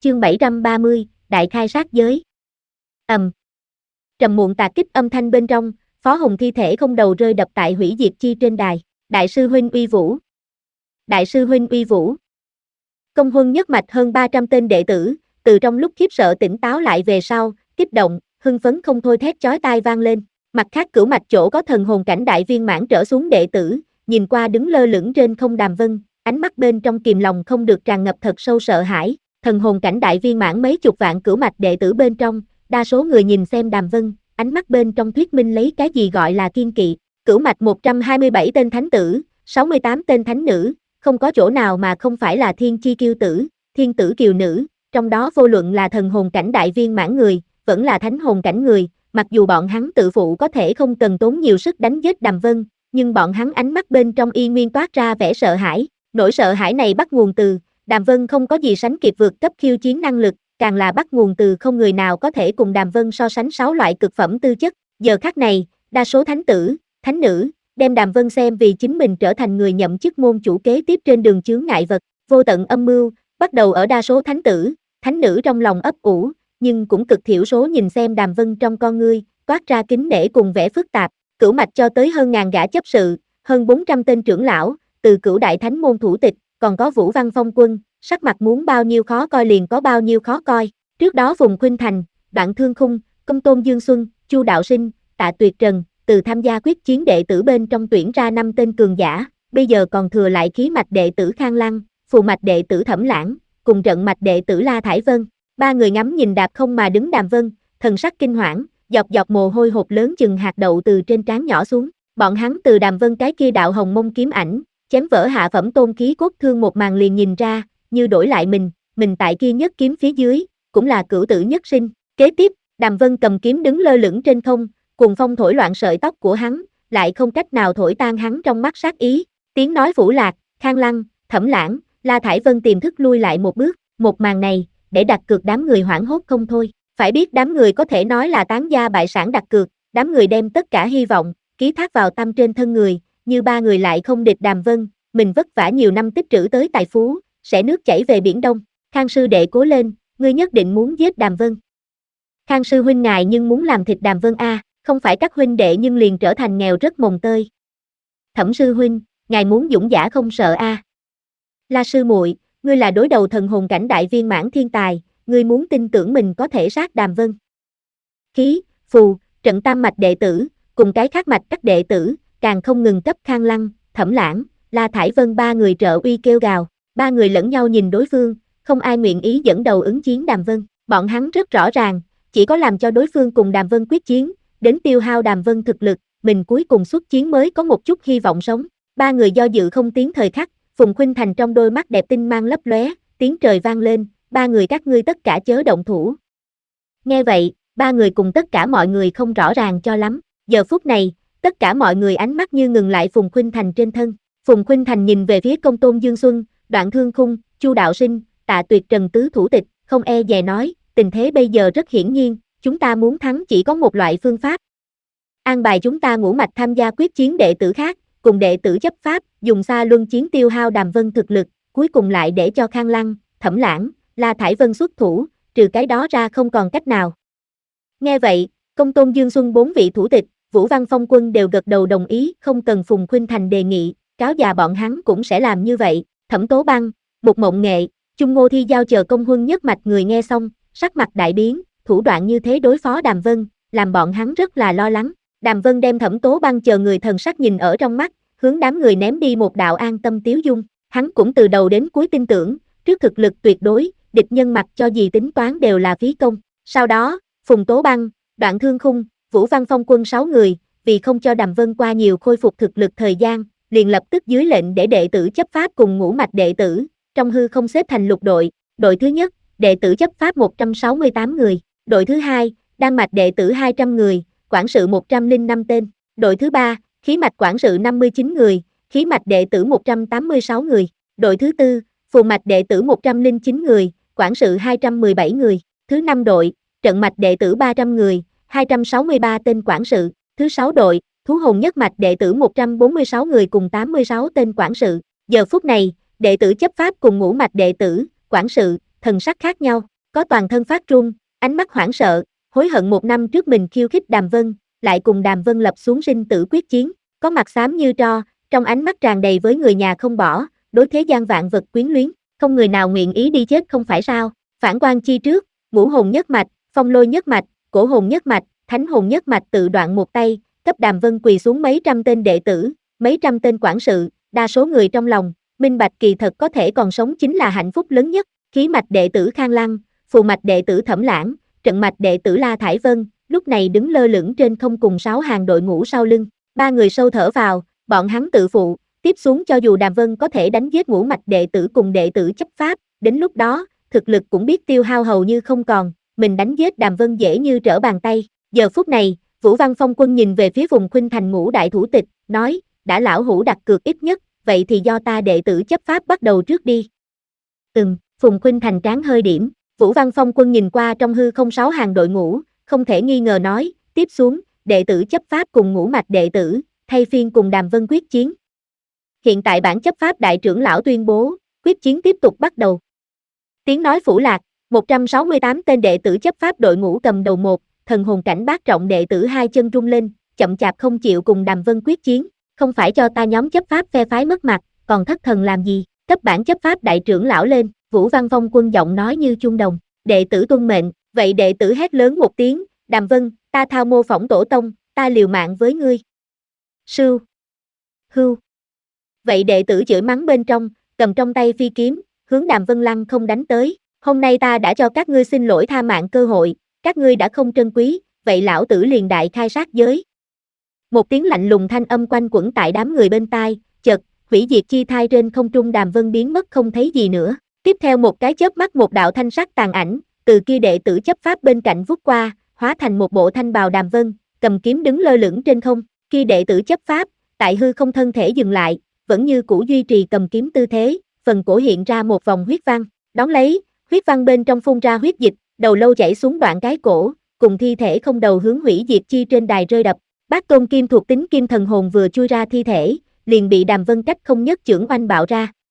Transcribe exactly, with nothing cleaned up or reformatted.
Chương bảy trăm ba mươi, Đại khai sát giới. Ầm. Trầm muộn tạc kích âm thanh bên trong, Phó Hùng thi thể không đầu rơi đập tại hủy diệt chi trên đài. Đại sư huynh uy vũ. Đại sư huynh uy vũ. Công huân nhất mạch hơn ba trăm tên đệ tử, từ trong lúc khiếp sợ tỉnh táo lại về sau, kích động, hưng phấn không thôi thét chói tai vang lên. Mặt khác cửu mạch chỗ có thần hồn cảnh đại viên mãn trở xuống đệ tử, nhìn qua đứng lơ lửng trên không Đàm Vân, ánh mắt bên trong kìm lòng không được tràn ngập thật sâu sợ hãi. Thần hồn cảnh đại viên mãn mấy chục vạn cửu mạch đệ tử bên trong, đa số người nhìn xem Đàm Vân, ánh mắt bên trong thuyết minh lấy cái gì gọi là kiên kỵ. Cửu mạch một trăm hai mươi bảy tên thánh tử, sáu mươi tám tên thánh nữ, không có chỗ nào mà không phải là thiên chi kiêu tử, thiên tử kiều nữ, trong đó vô luận là thần hồn cảnh đại viên mãn người, vẫn là thánh hồn cảnh người, mặc dù bọn hắn tự phụ có thể không cần tốn nhiều sức đánh giết Đàm Vân, nhưng bọn hắn ánh mắt bên trong y nguyên toát ra vẻ sợ hãi. Nỗi sợ hãi này bắt nguồn từ Đàm Vân không có gì sánh kịp vượt cấp khiêu chiến năng lực, càng là bắt nguồn từ không người nào có thể cùng Đàm Vân so sánh sáu loại cực phẩm tư chất. Giờ khắc này, đa số thánh tử, thánh nữ, đem Đàm Vân xem vì chính mình trở thành người nhậm chức môn chủ kế tiếp trên đường chướng ngại vật. Vô tận âm mưu bắt đầu ở đa số thánh tử, thánh nữ trong lòng ấp ủ, nhưng cũng cực thiểu số nhìn xem Đàm Vân trong con ngươi, toát ra kính nể cùng vẻ phức tạp. Cửu mạch cho tới hơn ngàn gã chấp sự, hơn bốn trăm tên trưởng lão, từ cửu đại thánh môn thủ tịch, còn có Vũ Văn Phong Quân, sắc mặt muốn bao nhiêu khó coi liền có bao nhiêu khó coi. Trước đó Phùng Khuynh Thành, Đoạn Thương Khung, Công Tôn Dương Xuân, Chu Đạo Sinh, Tạ Tuyệt Trần, từ tham gia quyết chiến đệ tử bên trong tuyển ra năm tên cường giả, bây giờ còn thừa lại khí mạch đệ tử Khang Lăng, phù mạch đệ tử Thẩm Lãng, cùng trận mạch đệ tử La Thải Vân. Ba người ngắm nhìn đạp không mà đứng Đàm Vân, thần sắc kinh hoảng, dọc dọc mồ hôi hột lớn chừng hạt đậu từ trên trán nhỏ xuống. Bọn hắn từ Đàm Vân cái kia đạo hồng mông kiếm ảnh, chém vỡ hạ phẩm tôn khí cốt thương một màn liền nhìn ra, như đổi lại mình, mình tại kia nhất kiếm phía dưới, cũng là cửu tử nhất sinh. Kế tiếp, Đàm Vân cầm kiếm đứng lơ lửng trên không, cùng phong thổi loạn sợi tóc của hắn, lại không cách nào thổi tan hắn trong mắt sát ý. Tiếng nói phủ lạc, Khang Lăng, Thẩm Lãng, La Thải Vân tiềm thức lui lại một bước. Một màn này, để đặt cược đám người hoảng hốt không thôi. Phải biết đám người có thể nói là tán gia bại sản đặt cược, đám người đem tất cả hy vọng, ký thác vào tâm trên thân người, như ba người lại không địch Đàm Vân, mình vất vả nhiều năm tích trữ tới tài phú, sẽ nước chảy về biển Đông. Khang sư đệ cố lên, ngươi nhất định muốn giết Đàm Vân. Khang sư huynh ngài nhưng muốn làm thịt Đàm Vân a, à, không phải các huynh đệ nhưng liền trở thành nghèo rất mồng tơi. Thẩm sư huynh, ngài muốn dũng giả không sợ a. À. La sư muội, ngươi là đối đầu thần hồn cảnh đại viên mãn thiên tài, ngươi muốn tin tưởng mình có thể sát Đàm Vân. Khí, phù, trận tam mạch đệ tử, cùng cái khác mạch các đệ tử, càng không ngừng cấp Khang Lăng, Thẩm Lãng, La Thải Vân ba người trợ uy kêu gào. Ba người lẫn nhau nhìn đối phương, không ai nguyện ý dẫn đầu ứng chiến Đàm Vân. Bọn hắn rất rõ ràng, chỉ có làm cho đối phương cùng Đàm Vân quyết chiến, đến tiêu hao Đàm Vân thực lực, mình cuối cùng xuất chiến mới có một chút hy vọng sống. Ba người do dự không tiến thời khắc, Phùng Khuynh Thành trong đôi mắt đẹp tinh mang lấp lóe, tiếng trời vang lên, ba người các ngươi tất cả chớ động thủ. Nghe vậy, ba người cùng tất cả mọi người không rõ ràng cho lắm. Giờ phút này, tất cả mọi người ánh mắt như ngừng lại Phùng Khuynh Thành trên thân. Phùng Khuynh Thành nhìn về phía Công Tôn Dương Xuân, Đoạn Thương Khung, Chu Đạo Sinh, Tạ Tuyệt Trần tứ thủ tịch, không e dè nói, tình thế bây giờ rất hiển nhiên, chúng ta muốn thắng chỉ có một loại phương pháp. An bài chúng ta ngũ mạch tham gia quyết chiến đệ tử khác, cùng đệ tử chấp pháp, dùng xa luân chiến tiêu hao Đàm Vân thực lực, cuối cùng lại để cho Khang Lăng, Thẩm Lãng, La Thải Vân xuất thủ, trừ cái đó ra không còn cách nào. Nghe vậy, Công Tôn Dương Xuân bốn vị thủ tịch, Vũ Văn Phong Quân đều gật đầu đồng ý, không cần Phùng Khuynh Thành đề nghị, cáo già bọn hắn cũng sẽ làm như vậy. Thẩm Tố Băng, Mục Mộng Nghệ, Chung Ngô Thi Giao chờ công huân nhất mạch người nghe xong, sắc mặt đại biến, thủ đoạn như thế đối phó Đàm Vân, làm bọn hắn rất là lo lắng. Đàm Vân đem Thẩm Tố Băng chờ người thần sắc nhìn ở trong mắt, hướng đám người ném đi một đạo an tâm tiếu dung. Hắn cũng từ đầu đến cuối tin tưởng, trước thực lực tuyệt đối, địch nhân mặc cho gì tính toán đều là phí công. Sau đó, Phùng Tố Băng, Đoạn Thương Khung, Vũ Văn Phong Quân sáu người, vì không cho Đàm Vân qua nhiều khôi phục thực lực thời gian, liền lập tức dưới lệnh để đệ tử chấp pháp cùng ngũ mạch đệ tử, trong hư không xếp thành lục đội. Đội thứ nhất, đệ tử chấp pháp một trăm sáu mươi tám người. Đội thứ hai, đan mạch đệ tử hai trăm người, quản sự một trăm lẻ năm tên. Đội thứ ba, khí mạch quản sự năm mươi chín người, khí mạch đệ tử một trăm tám mươi sáu người. Đội thứ tư, phù mạch đệ tử một trăm lẻ chín người, quản sự hai trăm mười bảy người. Thứ năm đội, trận mạch đệ tử ba trăm người, hai trăm sáu mươi ba tên quản sự. Thứ sáu đội, thú hồn nhất mạch đệ tử một trăm bốn mươi sáu người cùng tám mươi sáu tên quản sự. Giờ phút này, đệ tử chấp pháp cùng ngũ mạch đệ tử, quản sự, thần sắc khác nhau. có toàn thân phát run, ánh mắt hoảng sợ, hối hận một năm trước mình khiêu khích Đàm Vân, lại cùng Đàm Vân lập xuống sinh tử quyết chiến, có mặt xám như tro, trong ánh mắt tràn đầy với người nhà không bỏ, đối thế gian vạn vật quyến luyến, không người nào nguyện ý đi chết không phải sao? Phản quan chi trước, ngũ hồn nhất mạch, phong lôi nhất mạch, cổ hồn nhất mạch, thánh hồn nhất mạch tự đoạn một tay, cấp Đàm Vân quỳ xuống mấy trăm tên đệ tử, mấy trăm tên quản sự, đa số người trong lòng, minh bạch kỳ thật có thể còn sống chính là hạnh phúc lớn nhất, khí mạch đệ tử Khang Lăng, phù mạch đệ tử Thẩm Lãng, trận mạch đệ tử La Thải Vân, lúc này đứng lơ lửng trên không cùng sáu hàng đội ngũ sau lưng, ba người sâu thở vào, bọn hắn tự phụ, tiếp xuống cho dù Đàm Vân có thể đánh giết ngũ mạch đệ tử cùng đệ tử chấp pháp, đến lúc đó, thực lực cũng biết tiêu hao hầu như không còn, mình đánh giết Đàm Vân dễ như trở bàn tay. Giờ phút này, Vũ Văn Phong Quân nhìn về phía vùng Khuynh Thành ngũ đại thủ tịch, nói, đã lão hủ đặt cược ít nhất, vậy thì do ta đệ tử chấp pháp bắt đầu trước đi. Ừm, Phùng Khuynh Thành trán hơi điểm, Vũ Văn Phong Quân nhìn qua trong hư không sáu hàng đội ngũ, không thể nghi ngờ nói, tiếp xuống, đệ tử chấp pháp cùng ngũ mạch đệ tử, thay phiên cùng Đàm Vân quyết chiến. Hiện tại bản chấp pháp đại trưởng lão tuyên bố, quyết chiến tiếp tục bắt đầu. Tiếng nói phủ lạc, một trăm sáu mươi tám tên đệ tử chấp pháp đội ngũ cầm đầu một, thần hồn cảnh bát trọng đệ tử hai chân rung lên, chậm chạp không chịu cùng Đàm Vân quyết chiến, không phải cho ta nhóm chấp pháp phe phái mất mặt, còn thất thần làm gì, cấp bản chấp pháp đại trưởng lão lên, Vũ Văn Phong Quân giọng nói như chuông đồng, đệ tử tuân mệnh, vậy đệ tử hét lớn một tiếng, Đàm Vân, ta thao mô phỏng tổ tông, ta liều mạng với ngươi. Sưu. Hưu. Vậy đệ tử chửi mắng bên trong, cầm trong tay phi kiếm, hướng Đàm Vân lăng không đánh tới, hôm nay ta đã cho các ngươi xin lỗi tha mạng cơ hội, các ngươi đã không trân quý, vậy lão tử liền đại khai sát giới. Một tiếng lạnh lùng thanh âm quanh quẩn tại đám người bên tai, chợt, hủy diệt chi thai trên không trung Đàm Vân biến mất không thấy gì nữa. Tiếp theo một cái chớp mắt một đạo thanh sắc tàn ảnh, từ kia đệ tử chấp pháp bên cạnh vút qua, hóa thành một bộ thanh bào Đàm Vân, cầm kiếm đứng lơ lửng trên không. Kia đệ tử chấp pháp, tại hư không thân thể dừng lại, vẫn như cũ duy trì cầm kiếm tư thế, phần cổ hiện ra một vòng huyết văn, đón lấy, huyết văn bên trong phun ra huyết dịch, đầu lâu chảy xuống đoạn cái cổ, cùng thi thể không đầu hướng hủy diệt chi trên đài rơi đập. Bát tôn kim thuộc tính kim thần hồn vừa chui ra thi thể, liền bị Đàm Vân cách không nhất chưởng oanh bạo ra.